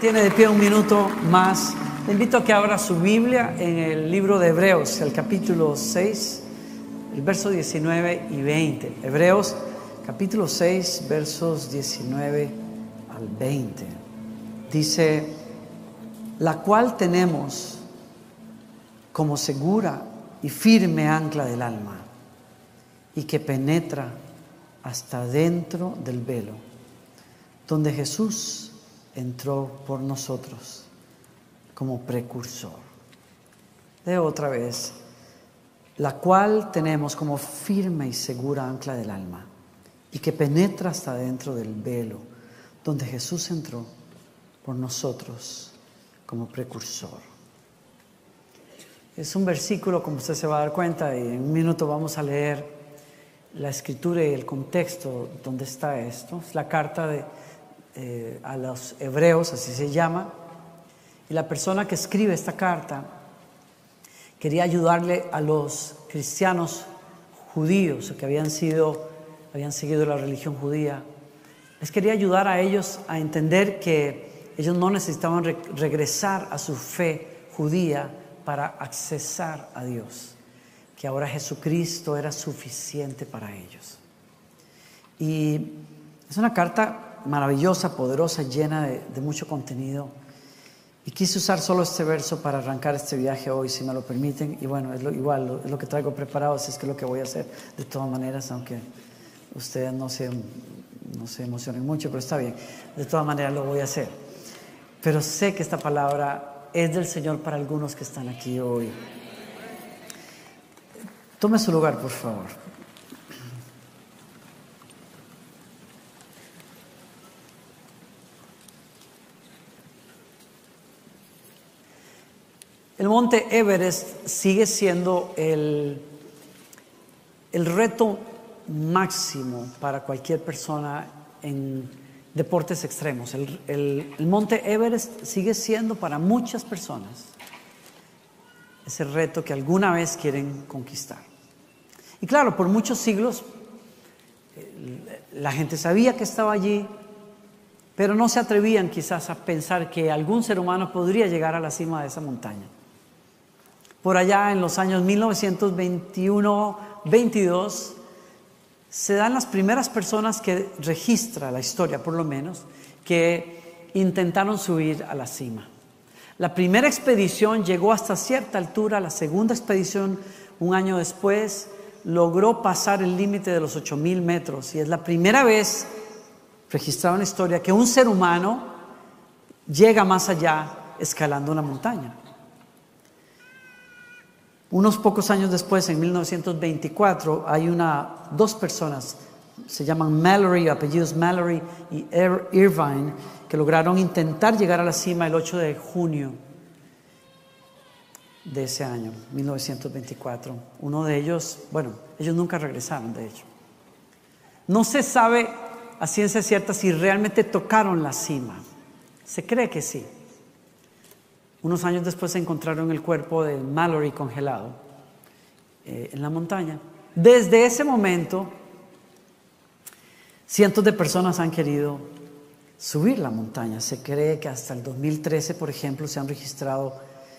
mantiene de pie un minuto más, le invito a que abra su Biblia en el libro de Hebreos, el capítulo 6, el verso 19 y 20. Hebreos, capítulo 6, versos 19 al 20. Dice: la cual tenemos como segura y firme ancla del alma, y que penetra hasta dentro del velo, donde Jesús entró por nosotros como precursor. Leo otra vez: la cual tenemos como firme y segura ancla del alma, y que penetra hasta dentro del velo, donde Jesús entró por nosotros como precursor. Es un versículo, como usted se va a dar cuenta, y en un minuto vamos a leer la escritura y el contexto donde está esto. Es la carta a los hebreos, así se llama, y la persona que escribe esta carta quería ayudarle a los cristianos judíos que habían seguido la religión judía. Les quería ayudar a ellos a entender que ellos no necesitaban regresar a su fe judía para accesar a Dios, que ahora Jesucristo era suficiente para ellos. Y es una carta maravillosa, poderosa, llena de mucho contenido. Y quise usar solo este verso para arrancar este viaje hoy, si me lo permiten. Y bueno, es lo que traigo preparado, así es que es lo que voy a hacer de todas maneras, aunque ustedes no se emocionen mucho, pero está bien. De todas maneras lo voy a hacer. Pero sé que esta palabra es del Señor para algunos que están aquí hoy. Tome su lugar, por favor. El monte Everest sigue siendo el reto máximo para cualquier persona en deportes extremos. El monte Everest sigue siendo para muchas personas ese reto que alguna vez quieren conquistar. Y claro, por muchos siglos la gente sabía que estaba allí, pero no se atrevían quizás a pensar que algún ser humano podría llegar a la cima de esa montaña. Por allá en los años 1921-22 se dan las primeras personas que registra la historia, por lo menos, que intentaron subir a la cima. La primera expedición llegó hasta cierta altura, la segunda expedición, un año después, logró pasar el límite de los 8,000 metros, y es la primera vez registrada en la historia que un ser humano llega más allá escalando una montaña. Unos pocos años después, en 1924, hay dos personas, se llaman Mallory, apellidos Mallory y Irvine, que lograron intentar llegar a la cima el 8 de junio de ese año, 1924. Uno de ellos, ellos nunca regresaron, de hecho. No se sabe a ciencia cierta si realmente tocaron la cima. Se cree que sí. Unos años después se encontraron el cuerpo de Mallory congelado en la montaña. Desde ese momento, cientos de personas han querido subir la montaña. Se cree que hasta el 2013, por ejemplo, se han registrado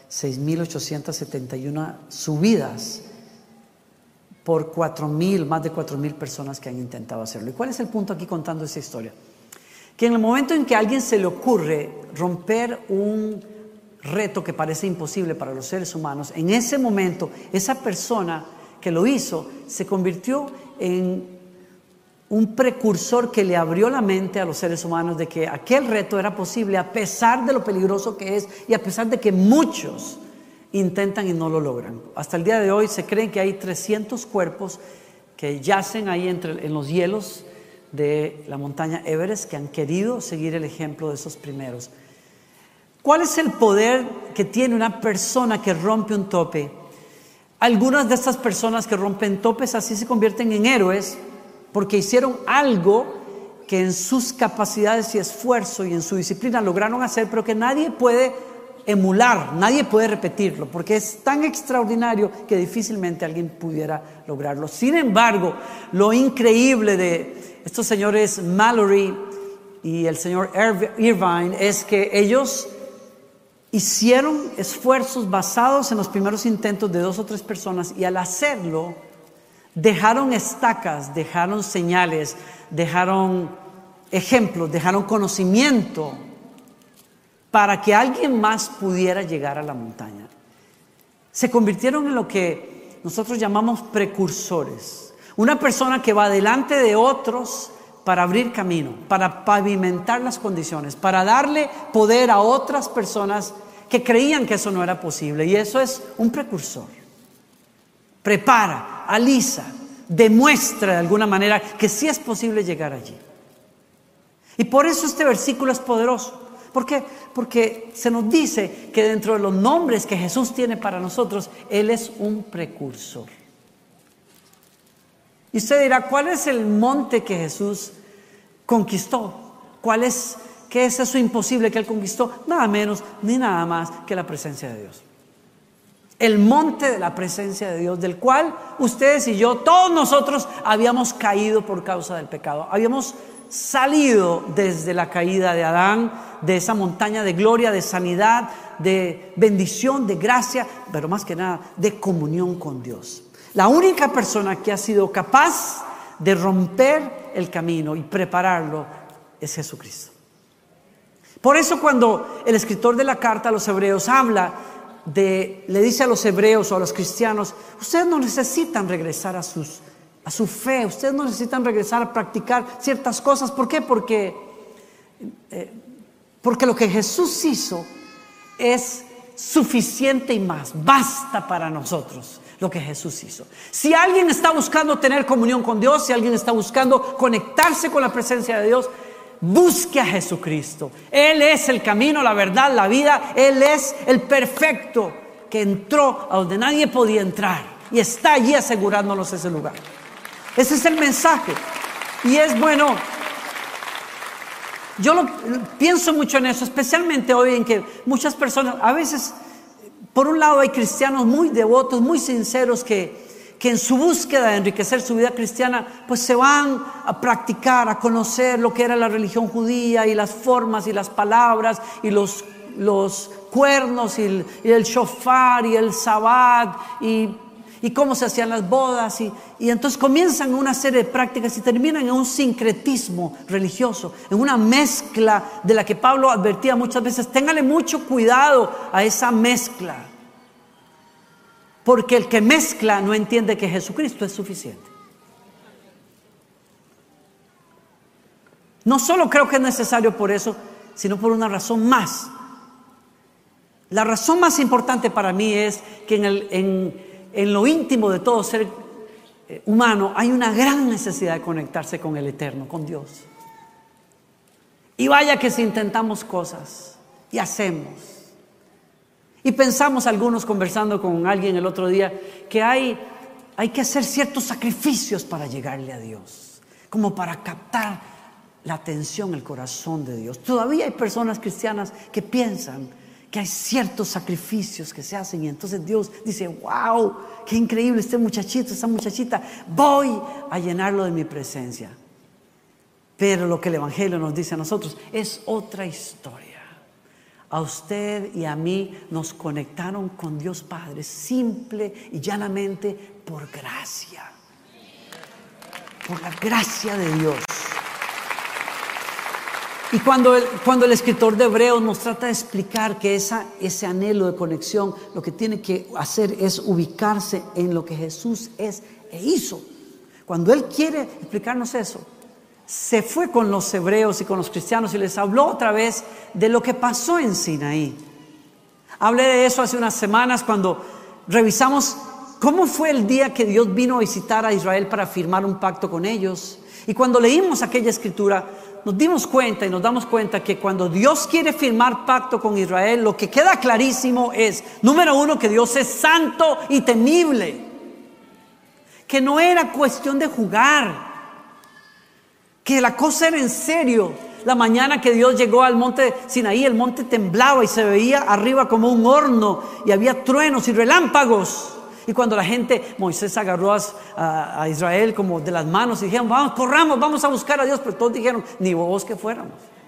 6,871 subidas por más de 4,000 personas que han intentado hacerlo. ¿Y cuál es el punto aquí contando esa historia? Que en el momento en que a alguien se le ocurre romper un reto que parece imposible para los seres humanos, en ese momento esa persona que lo hizo se convirtió en un precursor que le abrió la mente a los seres humanos de que aquel reto era posible a pesar de lo peligroso que es y a pesar de que muchos intentan y no lo logran. Hasta el día de hoy se creen que hay 300 cuerpos que yacen ahí en los hielos de la montaña Everest que han querido seguir el ejemplo de esos primeros. ¿Cuál es el poder que tiene una persona que rompe un tope? Algunas de estas personas que rompen topes así se convierten en héroes porque hicieron algo que en sus capacidades y esfuerzo y en su disciplina lograron hacer, pero que nadie puede emular, nadie puede repetirlo, porque es tan extraordinario que difícilmente alguien pudiera lograrlo. Sin embargo, lo increíble de estos señores Mallory y el señor Irvine es que ellos hicieron esfuerzos basados en los primeros intentos de 2 o 3 personas, y al hacerlo dejaron estacas, dejaron señales, dejaron ejemplos, dejaron conocimiento para que alguien más pudiera llegar a la montaña. Se convirtieron en lo que nosotros llamamos precursores. Una persona que va delante de otros para abrir camino, para pavimentar las condiciones, para darle poder a otras personas que creían que eso no era posible. Y eso es un precursor. Prepara, alisa, demuestra de alguna manera que sí es posible llegar allí. Y por eso este versículo es poderoso. ¿Por qué? Porque se nos dice que dentro de los nombres que Jesús tiene para nosotros, Él es un precursor. Y usted dirá, ¿cuál es el monte que Jesús conquistó? ¿Qué es eso imposible que Él conquistó? Nada menos ni nada más que la presencia de Dios. El monte de la presencia de Dios, del cual ustedes y yo, todos nosotros, habíamos caído por causa del pecado. Habíamos salido desde la caída de Adán, de esa montaña de gloria, de sanidad, de bendición, de gracia, pero más que nada de comunión con Dios. La única persona que ha sido capaz de romper el camino y prepararlo es Jesucristo. Por eso cuando el escritor de la carta a los hebreos le dice a los hebreos o a los cristianos, ustedes no necesitan regresar a su fe, ustedes no necesitan regresar a practicar ciertas cosas. ¿Por qué? Porque lo que Jesús hizo es suficiente y más, basta para nosotros lo que Jesús hizo. Si alguien está buscando tener comunión con Dios, si alguien está buscando conectarse con la presencia de Dios, busque a Jesucristo. Él es el camino, la verdad, la vida. Él es el perfecto que entró a donde nadie podía entrar y está allí asegurándonos ese lugar. Ese es el mensaje. Y es bueno, yo pienso mucho en eso, especialmente hoy en que muchas personas, a veces, por un lado hay cristianos muy devotos, muy sinceros que en su búsqueda de enriquecer su vida cristiana, pues se van a practicar, a conocer lo que era la religión judía y las formas y las palabras y los cuernos y el shofar y el sabbat y cómo se hacían las bodas y entonces comienzan una serie de prácticas y terminan en un sincretismo religioso, en una mezcla de la que Pablo advertía muchas veces. Téngale mucho cuidado a esa mezcla, porque el que mezcla no entiende que Jesucristo es suficiente. No solo creo que es necesario por eso, sino por una razón más. La razón más importante para mí es que en lo íntimo de todo ser humano hay una gran necesidad de conectarse con el Eterno, con Dios. Y vaya que si intentamos cosas y hacemos y pensamos, algunos conversando con alguien el otro día, que hay que hacer ciertos sacrificios para llegarle a Dios, como para captar la atención, el corazón de Dios. Todavía hay personas cristianas que piensan que hay ciertos sacrificios que se hacen y entonces Dios dice, wow, qué increíble este muchachito, esta muchachita, voy a llenarlo de mi presencia. Pero lo que el Evangelio nos dice a nosotros es otra historia. A usted y a mí nos conectaron con Dios Padre simple y llanamente por gracia, por la gracia de Dios. Y cuando el escritor de Hebreos nos trata de explicar que ese anhelo de conexión, lo que tiene que hacer es ubicarse en lo que Jesús es e hizo. Cuando Él quiere explicarnos eso, se fue con los hebreos y con los cristianos y les habló otra vez de lo que pasó en Sinaí. Hablé de eso hace unas semanas cuando revisamos cómo fue el día que Dios vino a visitar a Israel para firmar un pacto con ellos. Y cuando leímos aquella escritura, nos dimos cuenta y nos damos cuenta que cuando Dios quiere firmar pacto con Israel, lo que queda clarísimo es, número uno, que Dios es santo y temible, que no era cuestión de jugar, que la cosa era en serio. La mañana que Dios llegó al monte Sinaí, el monte temblaba y se veía arriba como un horno y había truenos y relámpagos. Y cuando Moisés agarró a Israel como de las manos y dijeron, vamos, corramos, vamos a buscar a Dios, pero todos dijeron, ni vos que fuéramos.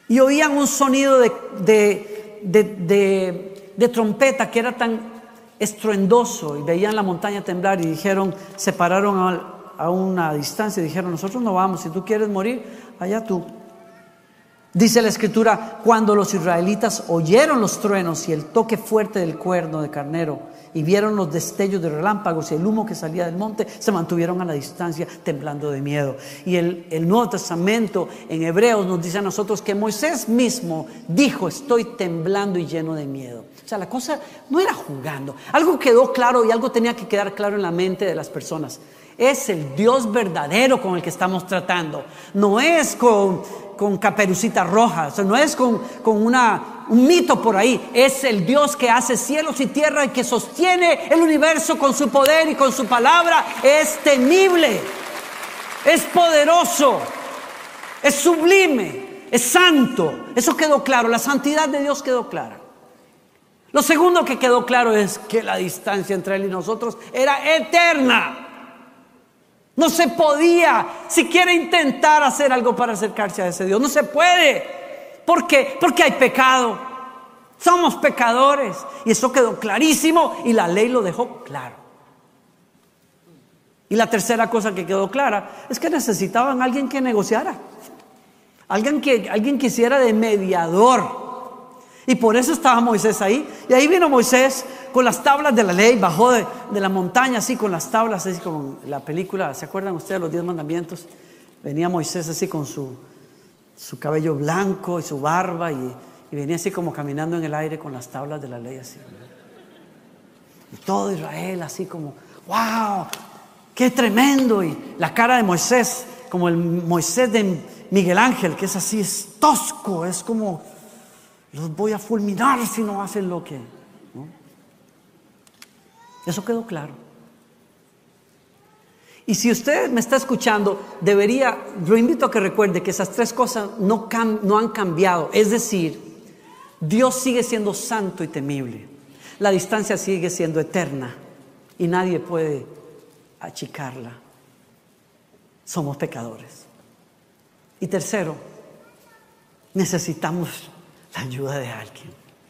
y oían un sonido de trompeta que era tan estruendoso, y veían la montaña temblar y dijeron, se pararon a una distancia y dijeron, nosotros no vamos, si tú quieres morir, allá tú. Dice la escritura, cuando los israelitas oyeron los truenos y el toque fuerte del cuerno de carnero y vieron los destellos de relámpagos y el humo que salía del monte, se mantuvieron a la distancia temblando de miedo. Y el Nuevo Testamento en Hebreos nos dice a nosotros que Moisés mismo dijo, estoy temblando y lleno de miedo. O sea, la cosa no era jugando. Algo quedó claro y algo tenía que quedar claro en la mente de las personas. Es el Dios verdadero con el que estamos tratando. No es con Caperucita Roja, o sea, no es con un mito por ahí. Es el Dios que hace cielos y tierra y que sostiene el universo con su poder y con su palabra. Es temible, es poderoso, es sublime, es santo. Eso quedó claro, la santidad de Dios quedó clara. Lo segundo que quedó claro es que la distancia entre Él y nosotros era eterna. No se podía siquiera intentar hacer algo para acercarse a ese Dios. No se puede. ¿Por qué? Porque hay pecado. Somos pecadores. Y eso quedó clarísimo y la ley lo dejó claro. Y la tercera cosa que quedó clara es que necesitaban a alguien que negociara. Alguien que hiciera de mediador. Y por eso estaba Moisés ahí. Y ahí vino Moisés con las tablas de la ley. Bajó de la montaña así con las tablas, así como la película. ¿Se acuerdan ustedes de los 10 mandamientos? Venía Moisés así con su cabello blanco y su barba. Y venía así como caminando en el aire con las tablas de la ley así. Y todo Israel así como, ¡wow! ¡Qué tremendo! Y la cara de Moisés, como el Moisés de Miguel Ángel, que es así, es tosco, es como... los voy a fulminar si no hacen lo que... ¿no? Eso quedó claro. Y si usted me está escuchando, yo invito a que recuerde que esas tres cosas no han cambiado. Es decir, Dios sigue siendo santo y temible. La distancia sigue siendo eterna y nadie puede achicarla. Somos pecadores. Y tercero, necesitamos la ayuda de alguien.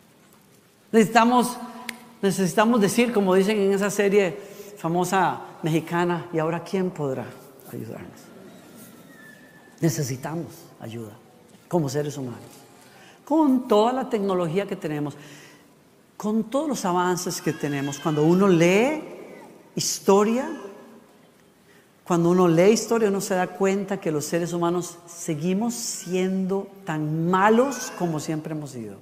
Necesitamos decir, como dicen en esa serie famosa mexicana, ¿y ahora quién podrá ayudarnos? Necesitamos ayuda como seres humanos. Con toda la tecnología que tenemos, con todos los avances que tenemos, cuando uno lee historia, uno se da cuenta que los seres humanos seguimos siendo tan malos como siempre hemos sido,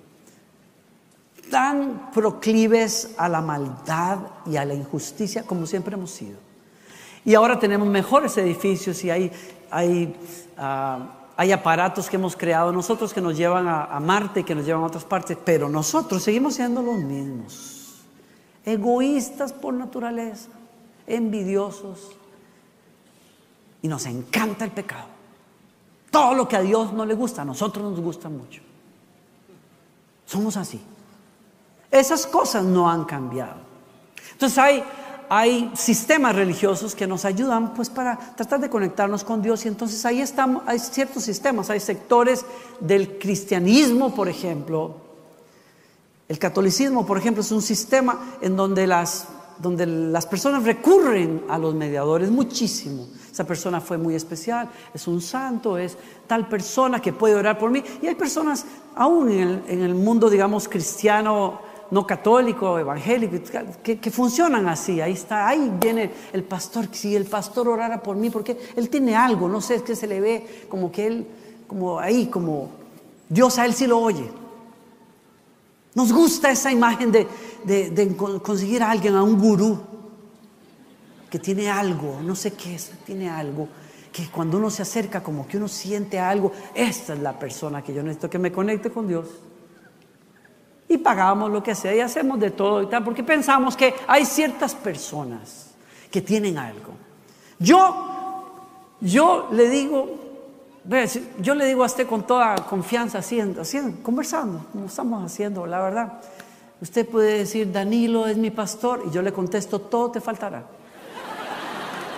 tan proclives a la maldad y a la injusticia como siempre hemos sido. Y ahora tenemos mejores edificios y hay aparatos que hemos creado nosotros que nos llevan a Marte y que nos llevan a otras partes, pero nosotros seguimos siendo los mismos, egoístas por naturaleza, envidiosos. Y nos encanta el pecado. Todo lo que a Dios no le gusta, a nosotros nos gusta mucho. Somos así. Esas cosas no han cambiado. Entonces hay sistemas religiosos que nos ayudan pues para tratar de conectarnos con Dios. Y entonces ahí estamos, hay ciertos sistemas, hay sectores del cristianismo, por ejemplo. El catolicismo, por ejemplo, es un sistema en donde las personas recurren a los mediadores muchísimo. Esa persona fue muy especial, es un santo, es tal persona que puede orar por mí. Y hay personas aún en el mundo, digamos, cristiano, no católico, evangélico, que funcionan así. Ahí viene el pastor. Si el pastor orara por mí, porque él tiene algo, no sé, es que se le ve como que él, como Dios a él sí lo oye. Nos gusta esa imagen de conseguir a alguien, a un gurú que tiene algo, no sé qué es, tiene algo que cuando uno se acerca como que uno siente algo. Esta es la persona que yo necesito que me conecte con Dios. Y pagamos lo que sea y hacemos de todo y tal, porque pensamos que hay ciertas personas que tienen algo. Yo le digo a usted con toda confianza, así, conversando, como estamos haciendo, la verdad. Usted puede decir, Danilo es mi pastor, y yo le contesto, todo te faltará.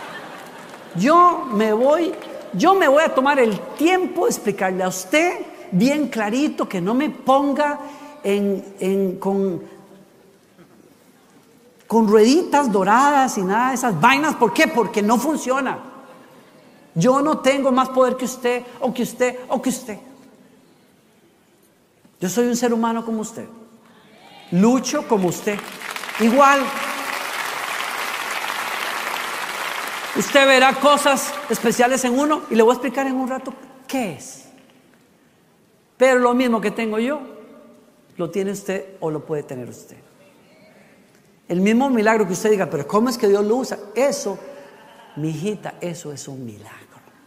Yo me voy a tomar el tiempo de explicarle a usted bien clarito, que no me ponga con rueditas doradas y nada de esas vainas. ¿Por qué? Porque no funciona. Yo no tengo más poder que usted, o que usted, o que usted. Yo soy un ser humano como usted. Lucho como usted. Igual. Usted verá cosas especiales en uno y le voy a explicar en un rato qué es. Pero lo mismo que tengo yo, lo tiene usted o lo puede tener usted. El mismo milagro que usted diga, pero ¿cómo es que Dios lo usa? Eso, mi hijita, eso es un milagro.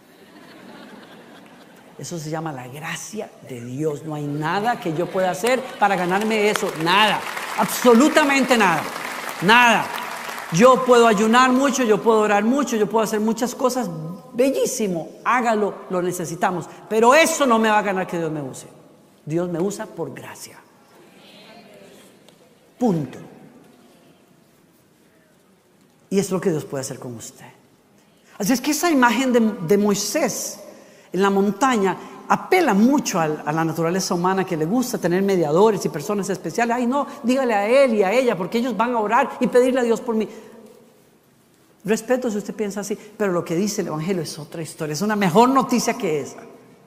Eso se llama la gracia de Dios. No hay nada que yo pueda hacer para ganarme eso. Nada. Absolutamente nada. Nada. Yo puedo ayunar mucho, yo puedo orar mucho, yo puedo hacer muchas cosas. Bellísimo. Hágalo, lo necesitamos. Pero eso no me va a ganar que Dios me use. Dios me usa por gracia. Punto. Y es lo que Dios puede hacer con usted. Así es que esa imagen de Moisés en la montaña apela mucho a la naturaleza humana, que le gusta tener mediadores y personas especiales. Ay, no, dígale a él y a ella, porque ellos van a orar y pedirle a Dios por mí. Respeto si usted piensa así, pero lo que dice el Evangelio es otra historia, es una mejor noticia que esa.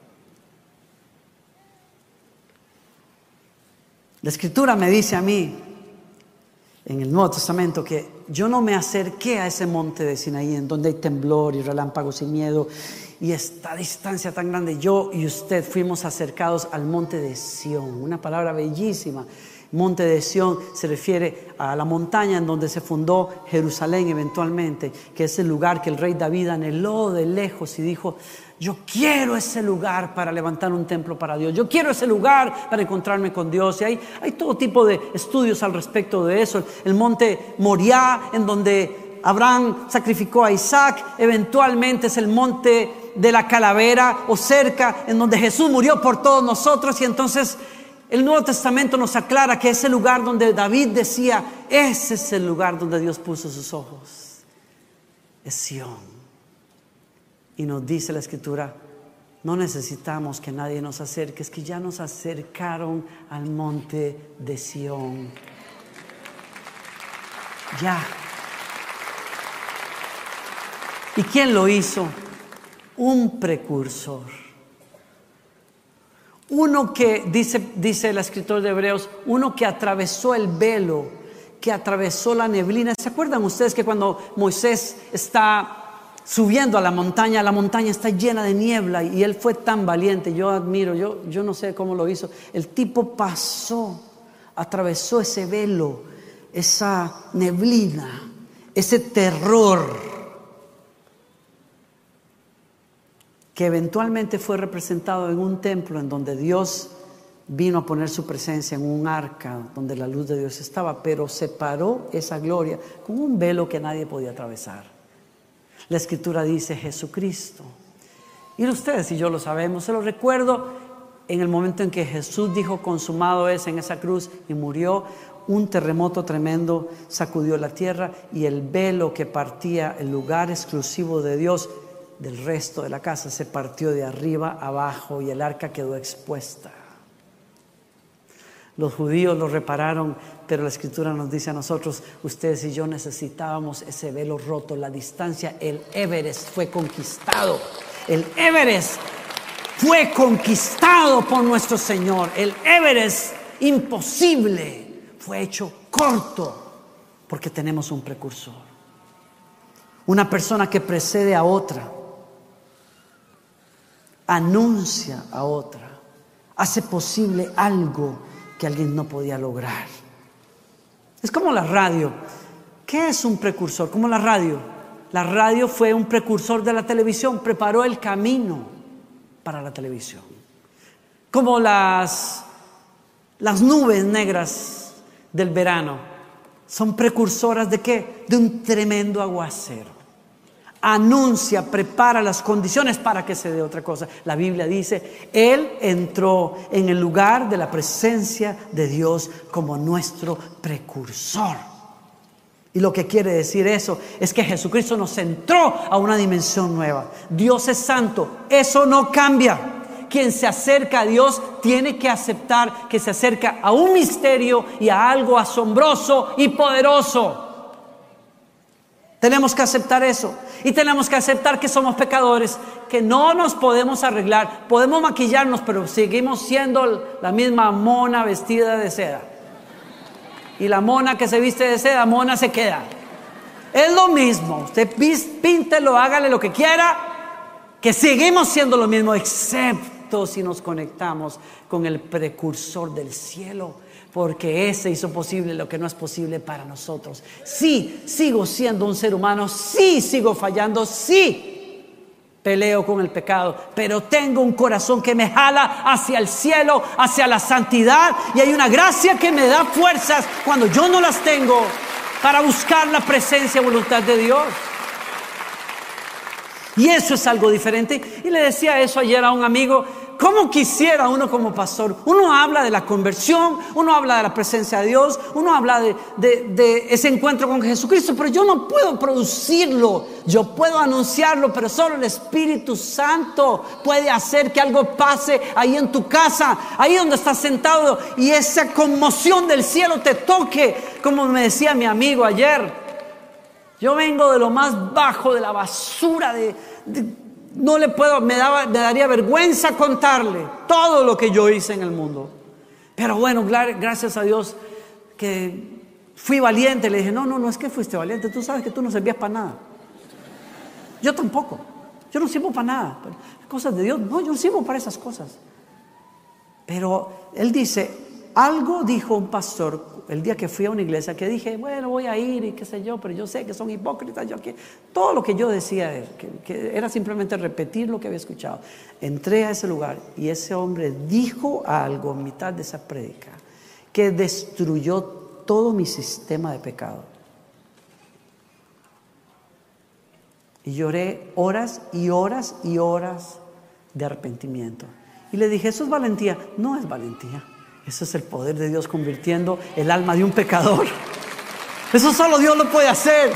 La Escritura me dice a mí en el Nuevo Testamento que yo no me acerqué a ese monte de Sinaí en donde hay temblor y relámpagos y miedo y esta distancia tan grande. Yo y usted fuimos acercados al monte de Sión, una palabra bellísima. Monte de Sión se refiere a la montaña en donde se fundó Jerusalén eventualmente, que es el lugar que el rey David anheló de lejos y dijo: yo quiero ese lugar para levantar un templo para Dios, yo quiero ese lugar para encontrarme con Dios. Y hay todo tipo de estudios al respecto de eso. El monte Moriah, en donde Abraham sacrificó a Isaac, eventualmente es el monte de la calavera o cerca, en donde Jesús murió por todos nosotros. Y entonces el Nuevo Testamento nos aclara que ese lugar donde David decía, ese es el lugar donde Dios puso sus ojos, es Sión. Y nos dice la Escritura, no necesitamos que nadie nos acerque, es que ya nos acercaron al monte de Sión. Ya. ¿Y quién lo hizo? Un precursor. Uno que, dice el escritor de Hebreos, uno que atravesó el velo, que atravesó la neblina. ¿Se acuerdan ustedes que cuando Moisés está subiendo a la montaña está llena de niebla y él fue tan valiente? Yo admiro, yo no sé cómo lo hizo. El tipo atravesó ese velo, esa neblina, ese terror, que eventualmente fue representado en un templo en donde Dios vino a poner su presencia en un arca donde la luz de Dios estaba, pero separó esa gloria con un velo que nadie podía atravesar. La Escritura dice Jesucristo. Y ustedes y yo lo sabemos. Se lo recuerdo en el momento en que Jesús dijo consumado es en esa cruz y murió. Un terremoto tremendo sacudió la tierra y el velo que partía el lugar exclusivo de Dios del resto de la casa se partió de arriba abajo y el arca quedó expuesta. Los judíos lo repararon, pero la Escritura nos dice a nosotros, ustedes y yo necesitábamos ese velo roto, la distancia. El Everest fue conquistado. El Everest fue conquistado por nuestro Señor. El Everest imposible fue hecho corto porque tenemos un precursor. Una persona que precede a otra, anuncia a otra, hace posible algo que alguien no podía lograr. Es como la radio. ¿Qué es un precursor? Como la radio. La radio fue un precursor de la televisión, preparó el camino para la televisión. Como las nubes negras del verano son precursoras ¿de qué? De un tremendo aguacero. Anuncia, prepara las condiciones para que se dé otra cosa. La Biblia dice, Él entró en el lugar de la presencia de Dios como nuestro precursor. Y lo que quiere decir eso es que Jesucristo nos entró a una dimensión nueva. Dios es santo, eso no cambia. Quien se acerca a Dios tiene que aceptar que se acerca a un misterio y a algo asombroso y poderoso. Tenemos que aceptar eso. Y tenemos que aceptar que somos pecadores, que no nos podemos arreglar. Podemos maquillarnos, pero seguimos siendo la misma mona vestida de seda. Y la mona que se viste de seda, mona se queda. Es lo mismo. Usted píntelo, hágale lo que quiera, que seguimos siendo lo mismo, excepto si nos conectamos con el precursor del cielo, porque ese hizo posible lo que no es posible para nosotros. Sí, sigo siendo un ser humano, sí, sigo fallando, sí, peleo con el pecado, pero tengo un corazón que me jala hacia el cielo, hacia la santidad, y hay una gracia que me da fuerzas cuando yo no las tengo para buscar la presencia y voluntad de Dios. Y eso es algo diferente. Y le decía eso ayer a un amigo. ¿Cómo quisiera uno como pastor? Uno habla de la conversión, uno habla de la presencia de Dios, uno habla de ese encuentro con Jesucristo, pero yo no puedo producirlo. Yo puedo anunciarlo, pero solo el Espíritu Santo puede hacer que algo pase ahí en tu casa, ahí donde estás sentado, y esa conmoción del cielo te toque. Como me decía mi amigo ayer, yo vengo de lo más bajo, de la basura, no le puedo, me daría vergüenza contarle todo lo que yo hice en el mundo. Pero bueno, gracias a Dios que fui valiente. Le dije, no es que fuiste valiente, tú sabes que tú no servías para nada. Yo tampoco, yo no sirvo para nada. Cosas de Dios, no, yo no sirvo para esas cosas. Pero él dice, algo dijo un pastor el día que fui a una iglesia, que dije, bueno, voy a ir y qué sé yo, pero yo sé que son hipócritas. Todo lo que yo decía que era simplemente repetir lo que había escuchado. Entré a ese lugar y ese hombre dijo algo en mitad de esa prédica que destruyó todo mi sistema de pecado. Y lloré horas y horas y horas de arrepentimiento. Y le dije, ¿eso es valentía? No es valentía. Eso es el poder de Dios convirtiendo el alma de un pecador. Eso solo Dios lo puede hacer.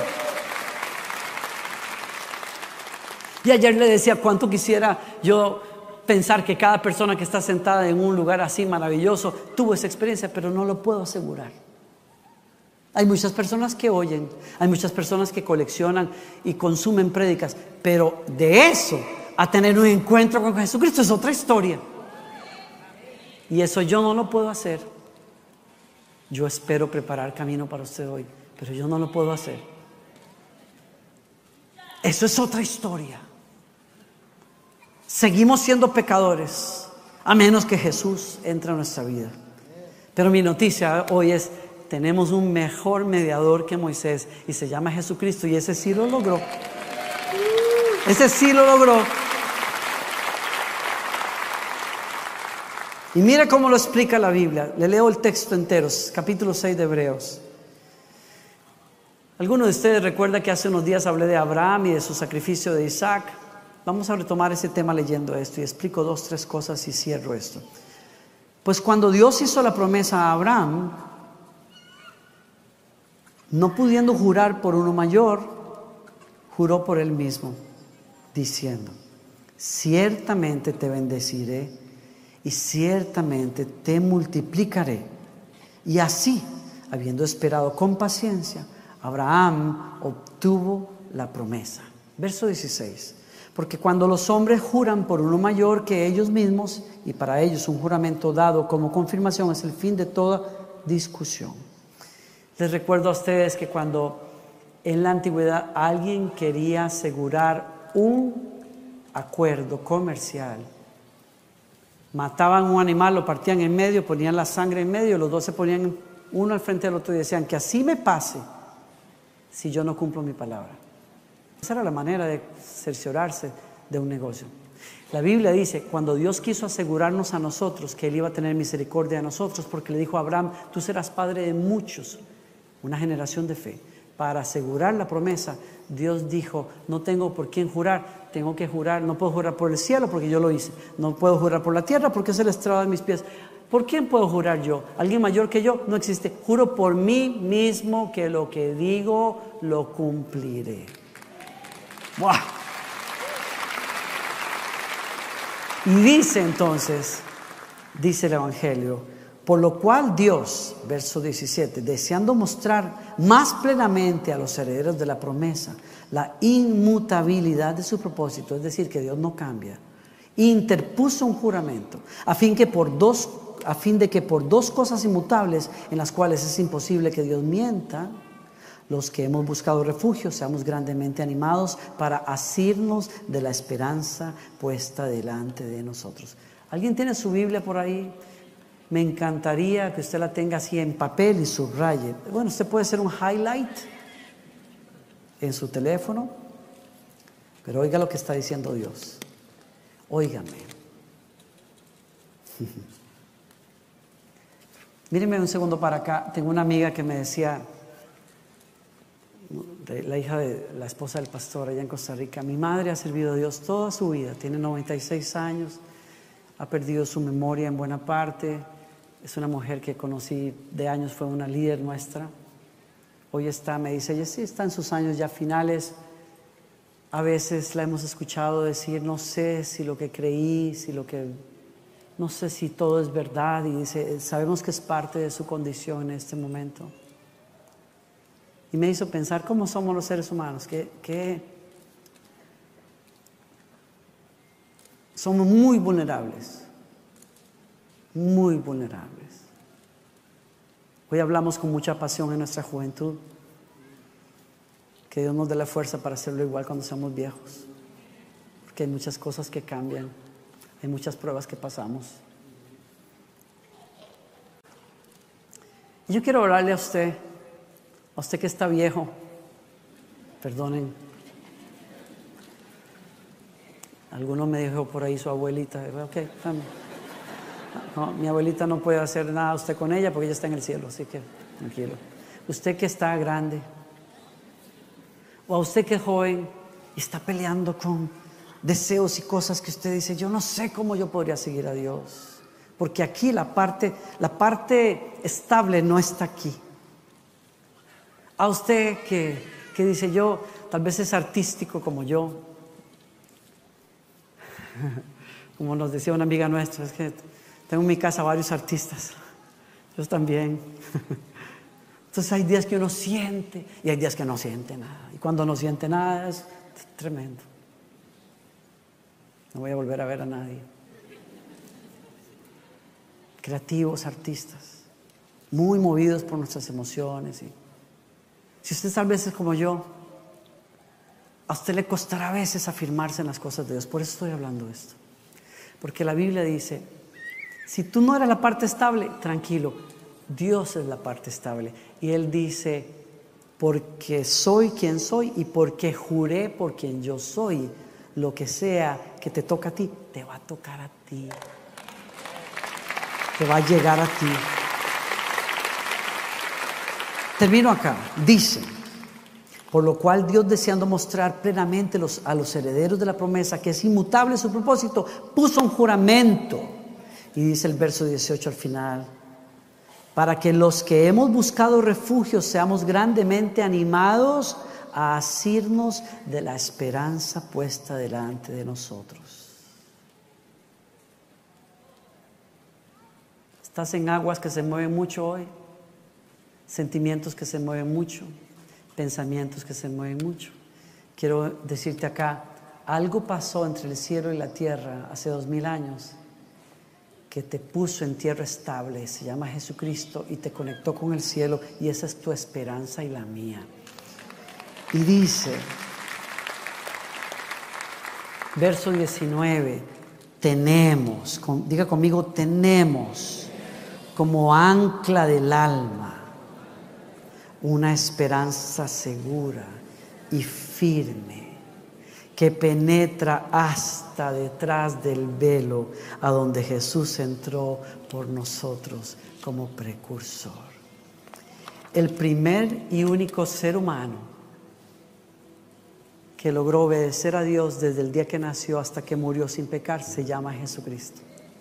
Y ayer le decía cuánto quisiera yo pensar que cada persona que está sentada en un lugar así maravilloso tuvo esa experiencia, pero no lo puedo asegurar. Hay muchas personas que oyen, hay muchas personas que coleccionan y consumen prédicas, pero de eso a tener un encuentro con Jesucristo es otra historia. Y eso yo no lo puedo hacer. Yo espero preparar camino para usted hoy, pero yo no lo puedo hacer. Eso es otra historia. Seguimos siendo pecadores a menos que Jesús entre en nuestra vida. Pero mi noticia hoy es: tenemos un mejor mediador que Moisés y se llama Jesucristo, y ese sí lo logró. Ese sí lo logró. Y mira cómo lo explica la Biblia. Le leo el texto entero, capítulo 6 de Hebreos. ¿Alguno de ustedes recuerda que hace unos días hablé de Abraham y de su sacrificio de Isaac? Vamos a retomar ese tema leyendo esto y explico 2, 3 cosas y cierro esto. Pues cuando Dios hizo la promesa a Abraham, no pudiendo jurar por uno mayor, juró por él mismo, diciendo: ciertamente te bendeciré y ciertamente te multiplicaré. Y así, habiendo esperado con paciencia, Abraham obtuvo la promesa. Verso 16. Porque cuando los hombres juran por uno mayor que ellos mismos, y para ellos un juramento dado como confirmación es el fin de toda discusión. Les recuerdo a ustedes que cuando en la antigüedad alguien quería asegurar un acuerdo comercial, mataban un animal, lo partían en medio, ponían la sangre en medio, los dos se ponían uno al frente del otro y decían: que así me pase si yo no cumplo mi palabra. Esa era la manera de cerciorarse de un negocio. La Biblia dice, cuando Dios quiso asegurarnos a nosotros que Él iba a tener misericordia de nosotros, porque le dijo a Abraham: tú serás padre de muchos, una generación de fe. Para asegurar la promesa, Dios dijo: no tengo por quién jurar, tengo que jurar, no puedo jurar por el cielo porque yo lo hice, no puedo jurar por la tierra porque es el estrado de mis pies. ¿Por quién puedo jurar yo? ¿Alguien mayor que yo? No existe. Juro por mí mismo que lo que digo lo cumpliré. ¡Wow! Y dice entonces, dice el Evangelio, por lo cual Dios, verso 17, deseando mostrar más plenamente a los herederos de la promesa la inmutabilidad de su propósito, es decir, que Dios no cambia, interpuso un juramento a fin de que por dos cosas inmutables en las cuales es imposible que Dios mienta, los que hemos buscado refugio seamos grandemente animados para asirnos de la esperanza puesta delante de nosotros. ¿Alguien tiene su Biblia por ahí? Me encantaría que usted la tenga así en papel y subraye. Bueno, usted puede hacer un highlight en su teléfono, pero oiga lo que está diciendo Dios. Óigame. Míreme un segundo para acá. Tengo una amiga que me decía, la hija de la esposa del pastor allá en Costa Rica, mi madre ha servido a Dios toda su vida, tiene 96 años, ha perdido su memoria en buena parte, es una mujer que conocí de años, fue una líder nuestra, hoy está, me dice ella, sí, está en sus años ya finales, a veces la hemos escuchado decir, no sé si lo que creí, no sé si todo es verdad, y dice, sabemos que es parte de su condición en este momento. Y me hizo pensar cómo somos los seres humanos, que somos muy vulnerables, muy vulnerables. Hoy hablamos con mucha pasión en nuestra juventud, que Dios nos dé la fuerza para hacerlo igual cuando seamos viejos, porque hay muchas cosas que cambian, hay muchas pruebas que pasamos. Y yo quiero hablarle a usted que está viejo, perdonen. Alguno me dijo por ahí su abuelita, ok, no, mi abuelita no puede hacer nada a usted con ella porque ella está en el cielo, así que tranquilo. Usted que está grande, o a usted que es joven y está peleando con deseos y cosas que usted dice, yo no sé cómo yo podría seguir a Dios, porque aquí la parte estable no está aquí. A usted que dice, yo tal vez es artístico como yo, como nos decía una amiga nuestra, es que tengo en mi casa varios artistas, yo también. Entonces hay días que uno siente y hay días que no siente nada, y cuando no siente nada es tremendo. No voy a volver a ver a nadie. Creativos, artistas, muy movidos por nuestras emociones. Y si usted tal vez es como yo, a usted le costará a veces afirmarse en las cosas de Dios. Por eso estoy hablando de esto. Porque la Biblia dice, si tú no eres la parte estable, tranquilo, Dios es la parte estable. Y Él dice, porque soy quien soy y porque juré por quien yo soy, lo que sea que te toca a ti, te va a tocar a ti. Te va a llegar a ti. Termino acá. Dice, por lo cual Dios, deseando mostrar plenamente a los herederos de la promesa que es inmutable su propósito, puso un juramento. Y dice el verso 18 al final, para que los que hemos buscado refugio seamos grandemente animados a asirnos de la esperanza puesta delante de nosotros. Estás en aguas que se mueven mucho hoy, sentimientos que se mueven mucho, pensamientos que se mueven mucho. Quiero decirte acá, algo pasó entre el cielo y la tierra hace 2000 años que te puso en tierra estable, se llama Jesucristo, y te conectó con el cielo, y esa es tu esperanza y la mía. Y dice, verso 19, tenemos, diga conmigo, tenemos como ancla del alma una esperanza segura y firme que penetra hasta detrás del velo a donde Jesús entró por nosotros como precursor. El primer y único ser humano que logró obedecer a Dios desde el día que nació hasta que murió sin pecar se llama Jesucristo.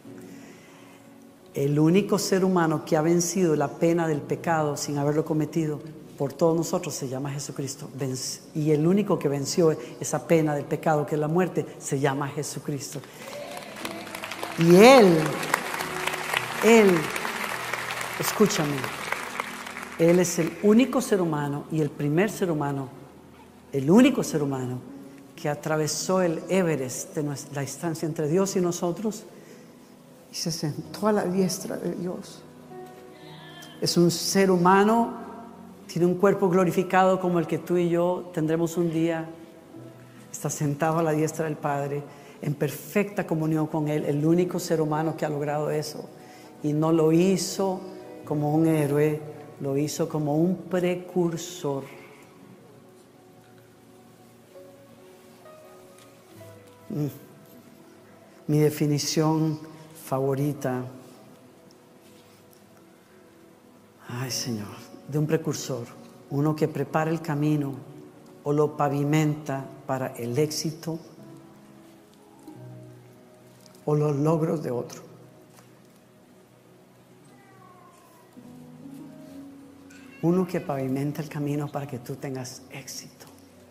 El único ser humano que ha vencido la pena del pecado sin haberlo cometido por todos nosotros se llama Jesucristo. Y el único que venció esa pena del pecado, que es la muerte, se llama Jesucristo. Y escúchame, Él es el único ser humano y el primer ser humano, el único ser humano que atravesó el Everest de la distancia entre Dios y nosotros y se sentó a la diestra de Dios. Es un ser humano, tiene un cuerpo glorificado como el que tú y yo tendremos un día. Está sentado a la diestra del Padre, en perfecta comunión con Él, el único ser humano que ha logrado eso. Y no lo hizo como un héroe, lo hizo como un precursor. Mi definición favorita, ay Señor, de un precursor, uno que prepara el camino o lo pavimenta para el éxito o los logros de otro. Uno que pavimenta el camino para que tú tengas éxito.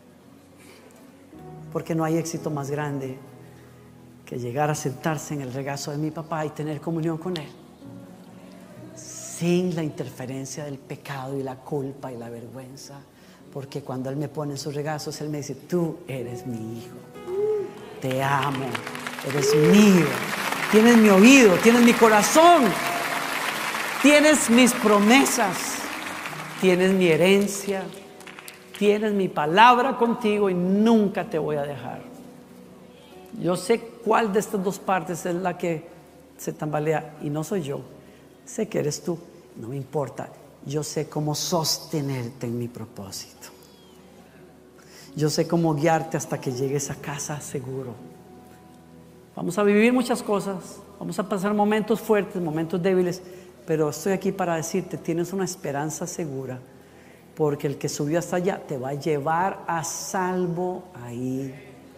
Porque no hay éxito más grande que llegar a sentarse en el regazo de mi papá y tener comunión con Él, sin la interferencia del pecado y la culpa y la vergüenza. Porque cuando Él me pone en sus regazos, Él me dice: tú eres mi hijo, te amo, eres mío, tienes mi oído, tienes mi corazón, tienes mis promesas, tienes mi herencia, tienes mi palabra contigo y nunca te voy a dejar. Yo sé cuál de estas dos partes es la que se tambalea y no soy yo. Sé que eres tú, no me importa. Yo sé cómo sostenerte en mi propósito. Yo sé cómo guiarte hasta que llegues a casa seguro. Vamos a vivir muchas cosas, vamos a pasar momentos fuertes, momentos débiles, pero estoy aquí para decirte, tienes una esperanza segura, porque el que subió hasta allá te va a llevar a salvo ahí.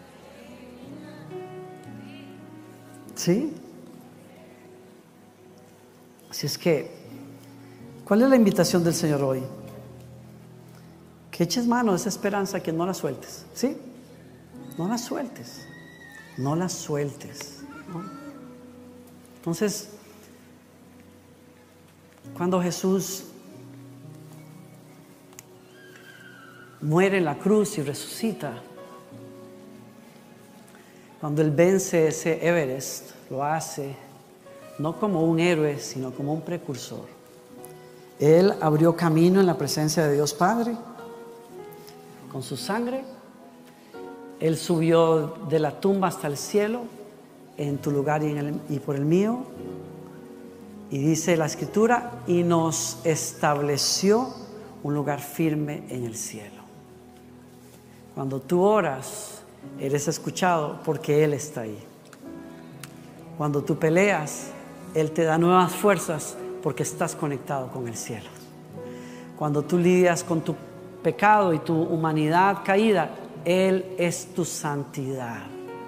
¿Sí? Así es que, ¿cuál es la invitación del Señor hoy? Que eches mano de esa esperanza, que no la sueltes. ¿Sí? No la sueltes. No la sueltes, ¿no? Entonces, cuando Jesús muere en la cruz y resucita, cuando Él vence ese Everest, lo hace no como un héroe, sino como un precursor. Él abrió camino en la presencia de Dios Padre con su sangre. Él subió de la tumba hasta el cielo, en tu lugar y por el mío. Y dice la Escritura, y nos estableció un lugar firme en el cielo. Cuando tú oras, eres escuchado porque Él está ahí. Cuando tú peleas, Él te da nuevas fuerzas porque estás conectado con el cielo. Cuando tú lidias con tu pecado y tu humanidad caída, Él es tu santidad.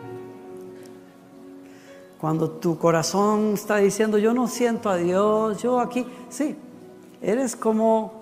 Cuando tu corazón está diciendo: yo no siento a Dios, yo aquí, sí, eres como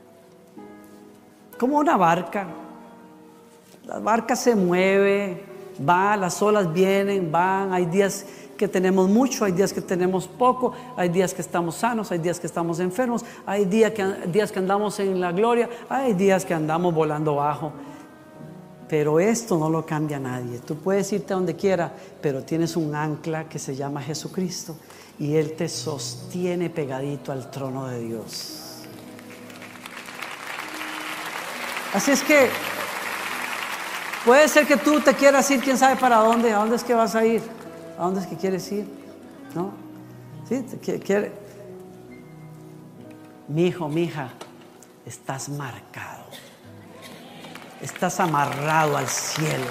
una barca. La barca se mueve, va, las olas vienen, van. Hay días que tenemos mucho, hay días que tenemos poco, hay días que estamos sanos, hay días que estamos enfermos, hay días que andamos en la gloria, hay días que andamos volando bajo. Pero esto no lo cambia nadie. Tú puedes irte a donde quiera, pero tienes un ancla que se llama Jesucristo y Él te sostiene pegadito al trono de Dios. Así es que puede ser que tú te quieras ir, quién sabe para dónde. ¿A dónde es que vas a ir? ¿A dónde es que quieres ir? ¿No? ¿Sí? Mi hijo, mi hija, estás marcado. Estás amarrado al cielo.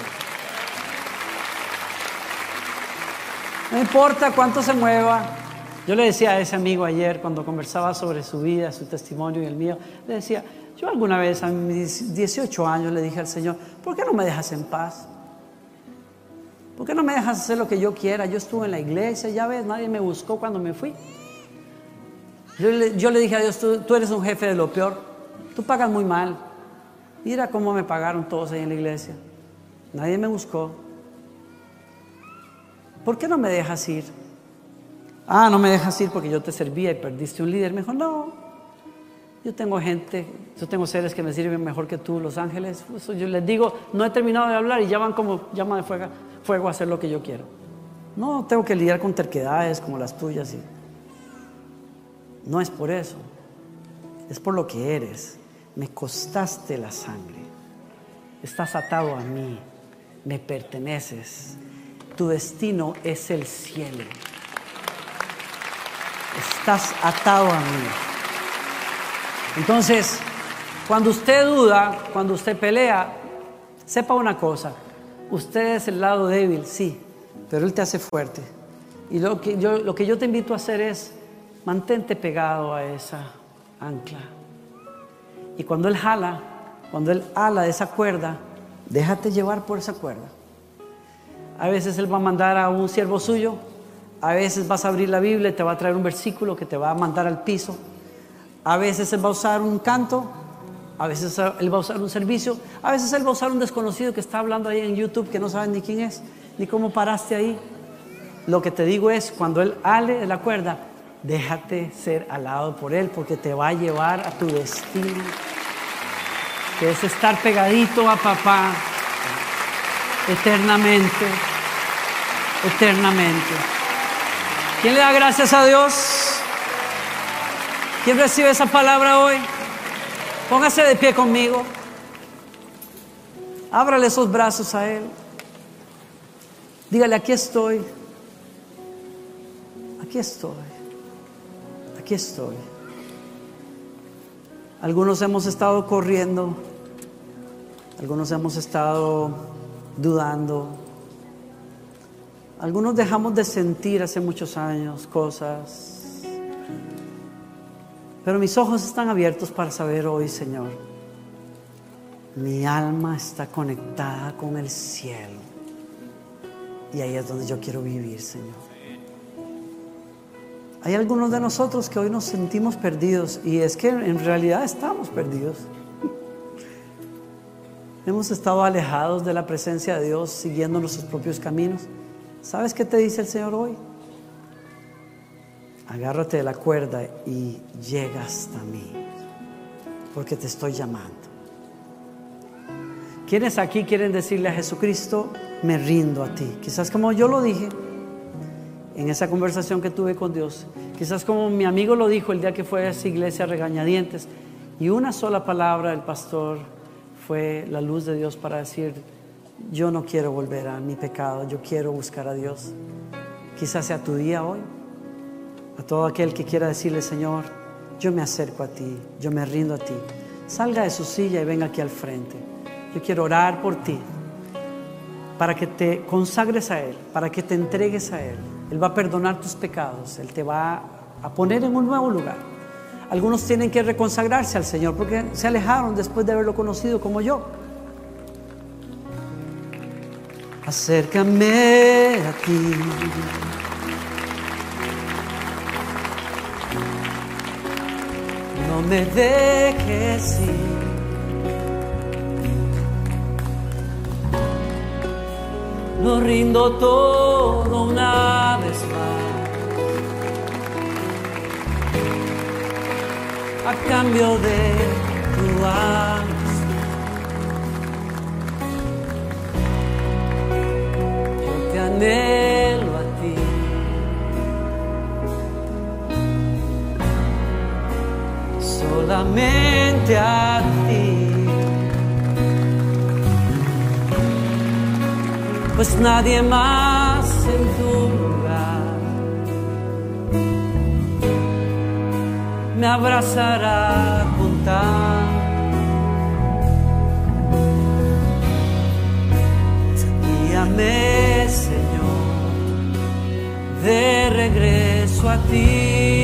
No importa cuánto se mueva. Yo le decía a ese amigo ayer, cuando conversaba sobre su vida, su testimonio y el mío, le decía: yo alguna vez a mis 18 años le dije al Señor: ¿por qué no me dejas en paz? ¿Por qué no me dejas hacer lo que yo quiera? Yo estuve en la iglesia, ya ves, nadie me buscó cuando me fui. Yo le dije a Dios: tú eres un jefe de lo peor, tú pagas muy mal. Mira cómo me pagaron todos ahí en la iglesia. Nadie me buscó. ¿Por qué no me dejas ir? No me dejas ir porque yo te servía y perdiste un líder. Me dijo, no, yo tengo seres que me sirven mejor que tú, los ángeles. Pues yo les digo, no he terminado de hablar y ya van como llama de fuego a hacer lo que yo quiero. No tengo que lidiar con terquedades como las tuyas. No es por eso, es por lo que eres. Me costaste la sangre, estás atado a mí, me perteneces, tu destino es el cielo, estás atado a mí. Entonces, cuando usted duda, cuando usted pelea, sepa una cosa: usted es el lado débil, sí, pero Él te hace fuerte. Y lo que yo te invito a hacer es: mantente pegado a esa ancla. Y cuando Él ala de esa cuerda, déjate llevar por esa cuerda. A veces Él va a mandar a un siervo suyo, a veces vas a abrir la Biblia y te va a traer un versículo que te va a mandar al piso. A veces Él va a usar un canto, a veces Él va a usar un servicio, a veces Él va a usar un desconocido que está hablando ahí en YouTube que no sabes ni quién es, ni cómo paraste ahí. Lo que te digo es, cuando Él ale de la cuerda, déjate ser alado por Él, porque te va a llevar a tu destino, que es estar pegadito a papá eternamente. ¿Quién le da gracias a Dios? ¿Quién recibe esa palabra hoy? Póngase de pie conmigo. Ábrale esos brazos a Él. Dígale: aquí estoy. Aquí estoy. Aquí estoy. Algunos hemos estado corriendo, algunos hemos estado dudando, algunos dejamos de sentir hace muchos años cosas, pero mis ojos están abiertos para saber hoy, Señor, mi alma está conectada con el cielo y ahí es donde yo quiero vivir, Señor. Hay algunos de nosotros que hoy nos sentimos perdidos, y es que en realidad estamos perdidos. Hemos estado alejados de la presencia de Dios, siguiendo nuestros propios caminos. ¿Sabes qué te dice el Señor hoy? Agárrate de la cuerda y llega hasta mí, porque te estoy llamando. ¿Quiénes aquí quieren decirle a Jesucristo: me rindo a ti? Quizás como yo lo dije en esa conversación que tuve con Dios, quizás como mi amigo lo dijo el día que fue a esa iglesia a regañadientes, y una sola palabra del pastor fue la luz de Dios para decir: yo no quiero volver a mi pecado, yo quiero buscar a Dios. Quizás sea tu día hoy. A todo aquel que quiera decirle: Señor, yo me acerco a ti, yo me rindo a ti, salga de su silla y venga aquí al frente. Yo quiero orar por ti, para que te consagres a Él, para que te entregues a Él. Él va a perdonar tus pecados, Él te va a poner en un nuevo lugar. Algunos tienen que reconsagrarse al Señor porque se alejaron después de haberlo conocido, como yo. Acércame a ti, no me dejes ir. Lo rindo todo una vez más, a cambio de tu amistad. Yo te anhelo a ti, solamente a ti. Pues nadie más en tu lugar me abrazará con tanto. Guíame, Señor, de regreso a ti.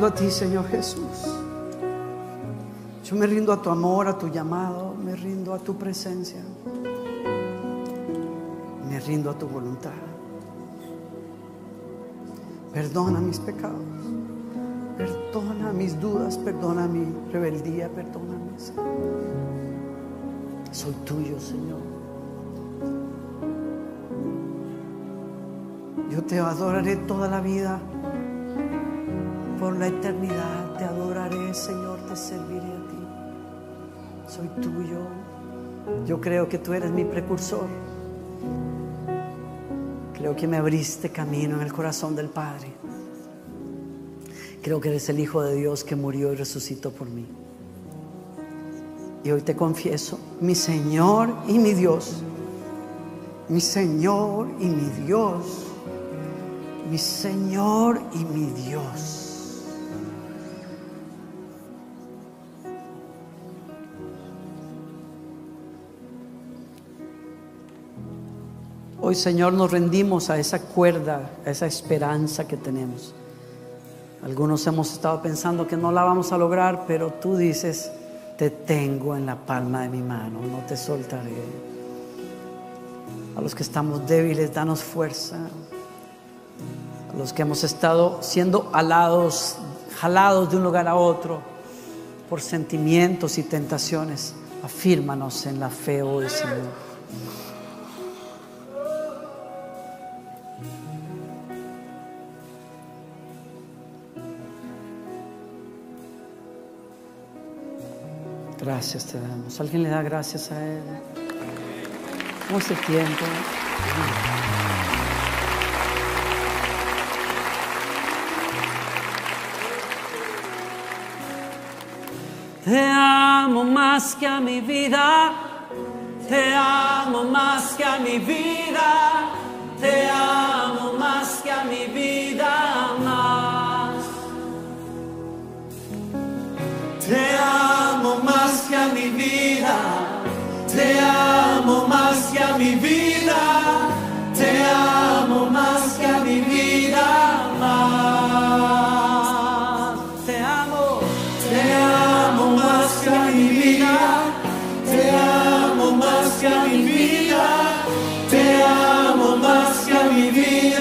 rindo a ti, Señor Jesús. Yo me rindo a tu amor, a tu llamado, me rindo a tu presencia, me rindo a tu voluntad. Perdona mis pecados, perdona mis dudas, perdona mi rebeldía, perdóname, Señor. Soy tuyo, Señor. Yo te adoraré toda la vida, por la eternidad te adoraré, Señor, te serviré a ti. Soy tuyo. Yo creo que tú eres mi precursor. Creo que me abriste camino en el corazón del Padre. Creo que eres el Hijo de Dios que murió y resucitó por mí. Y hoy te confieso, mi Señor y mi Dios, mi Señor y mi Dios, mi Señor y mi Dios. Hoy, Señor, nos rendimos a esa cuerda, a esa esperanza que tenemos. Algunos hemos estado pensando que no la vamos a lograr, pero tú dices, te tengo en la palma de mi mano, no te soltaré. A los que estamos débiles, danos fuerza. A los que hemos estado siendo jalados de un lugar a otro por sentimientos y tentaciones, afírmanos en la fe hoy, Señor. Gracias te damos. ¿Alguien le da gracias a Él? ¿Cómo es el tiempo? Te amo más que a mi vida. Te amo más que a mi vida. Te amo más que a mi vida más. Te amo más que a mi vida, te amo más que a mi vida, te amo más que a mi vida más. Te amo más que a mi vida, te amo más que a mi vida, te amo más que a mi vida.